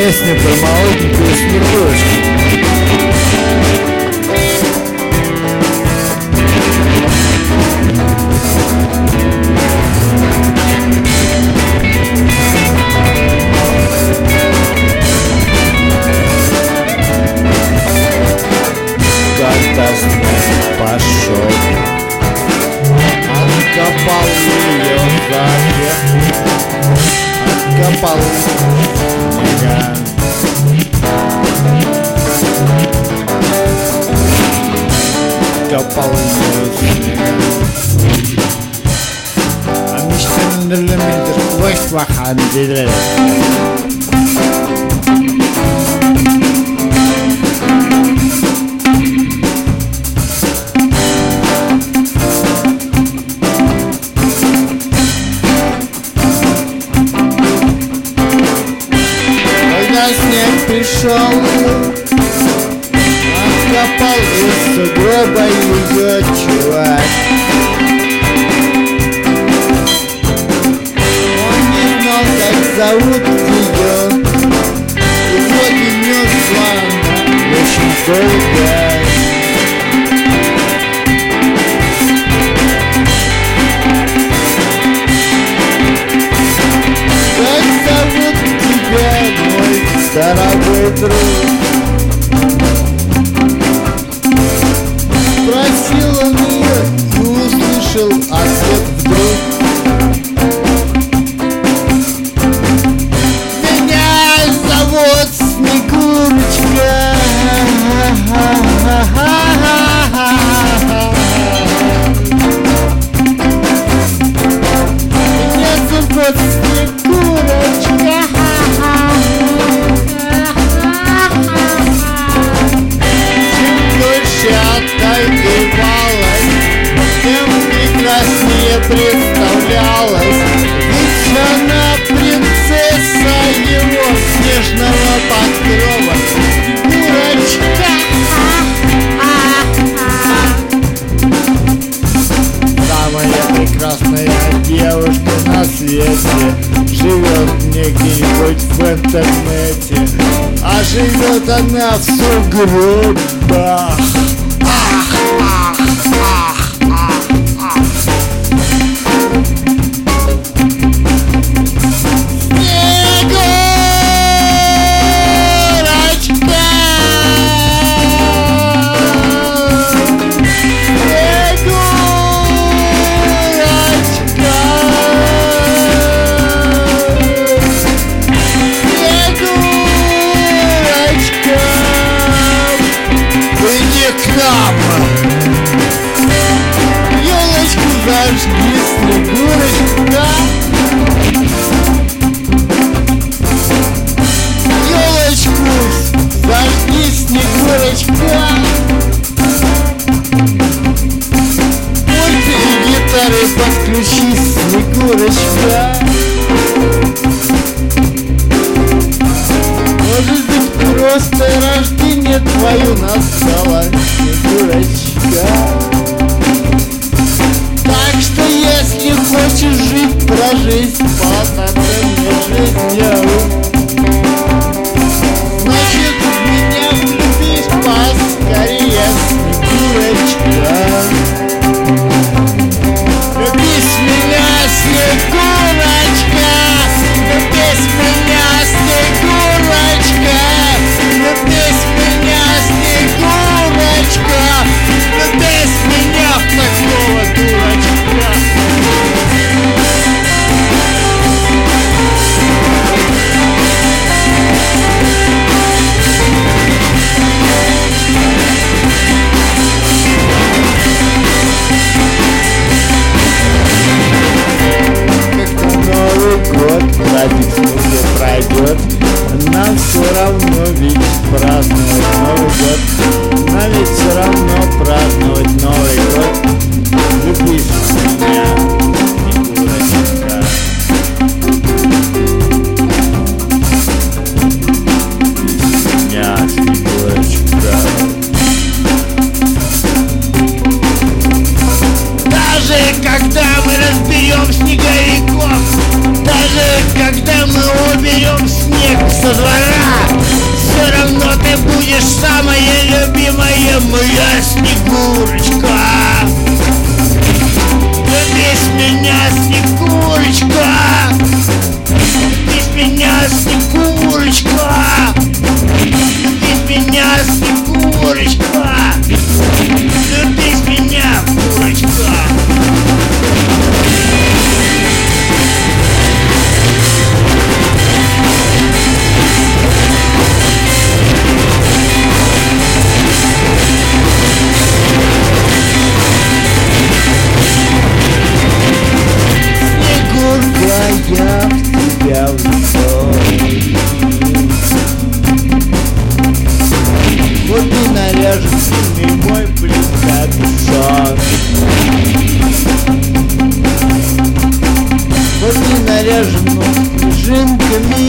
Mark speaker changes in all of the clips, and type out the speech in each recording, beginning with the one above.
Speaker 1: Песня про молоденькую Снегурочку. Когда снег пошел, откопал ее запах, откопал снега. Откопал ее снега. А мечтандерлемендер квест ваханделер. Снег пришел, откопал из сугроба ее чувак. Он не знал, как зовут ее, и вот унесла она очень долго. Как зовут тебя, мой дорогой друг? Спросил он ее и услышал ответ вдруг. Меня зовут Снегурочка. Меня зовут Снегурочка. Отогревалась, тем прекраснее представлялась. Ведь она принцесса его снежного покрова. Снегурочка. Самая прекрасная девушка на свете живет не где-нибудь в интернете, а живет она в сугробах. Ёлочку зажги, Снегурочка. Ёлочку зажги, Снегурочка. Пульты и гитары подключи, Снегурочка. Может быть, просто рождение твое настало, Снегурочка. Так что если хочешь жить, прожить полноценной жизнью, значит в меня влюбись поскорее, Снегурочка. Любись меня, Снегурочка. Любись меня, Снегурочка. Любись меня, Снегурочка. Снегурочка, любишь меня, Снегурочка, любишь меня, Снегурочка, любишь меня, Снегурочка, любишь меня, Снегурочка. Я в тебя влюблен. Вот ты наряжен сильный мой плюсатый сон. Вот ты наряжен снежинками.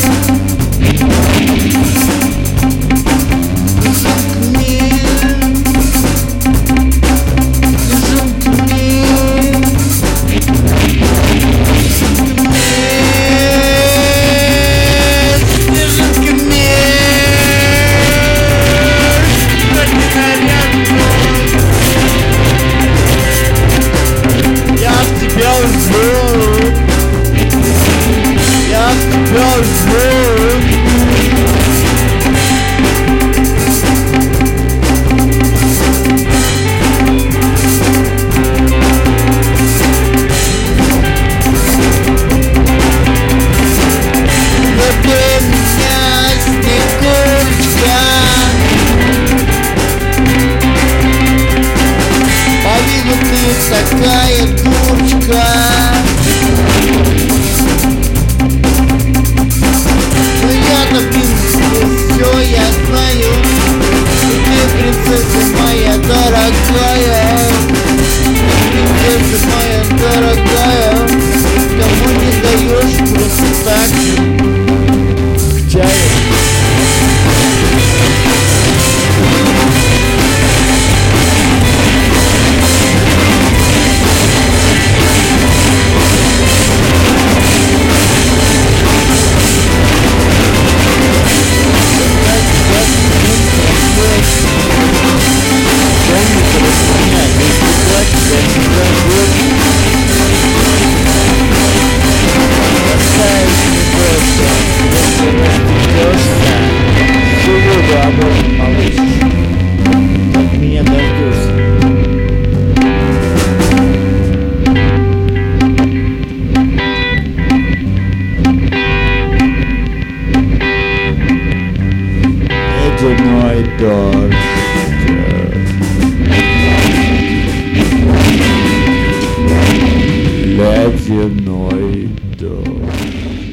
Speaker 1: Такая дурочка, но я-то, в принципе, все я знаю. Ты принцесса моя дорогая, принцесса моя дорогая, кому не даешь просто так к чаю. Меня дождешься. Ледяной дождь. Ледяной дождь.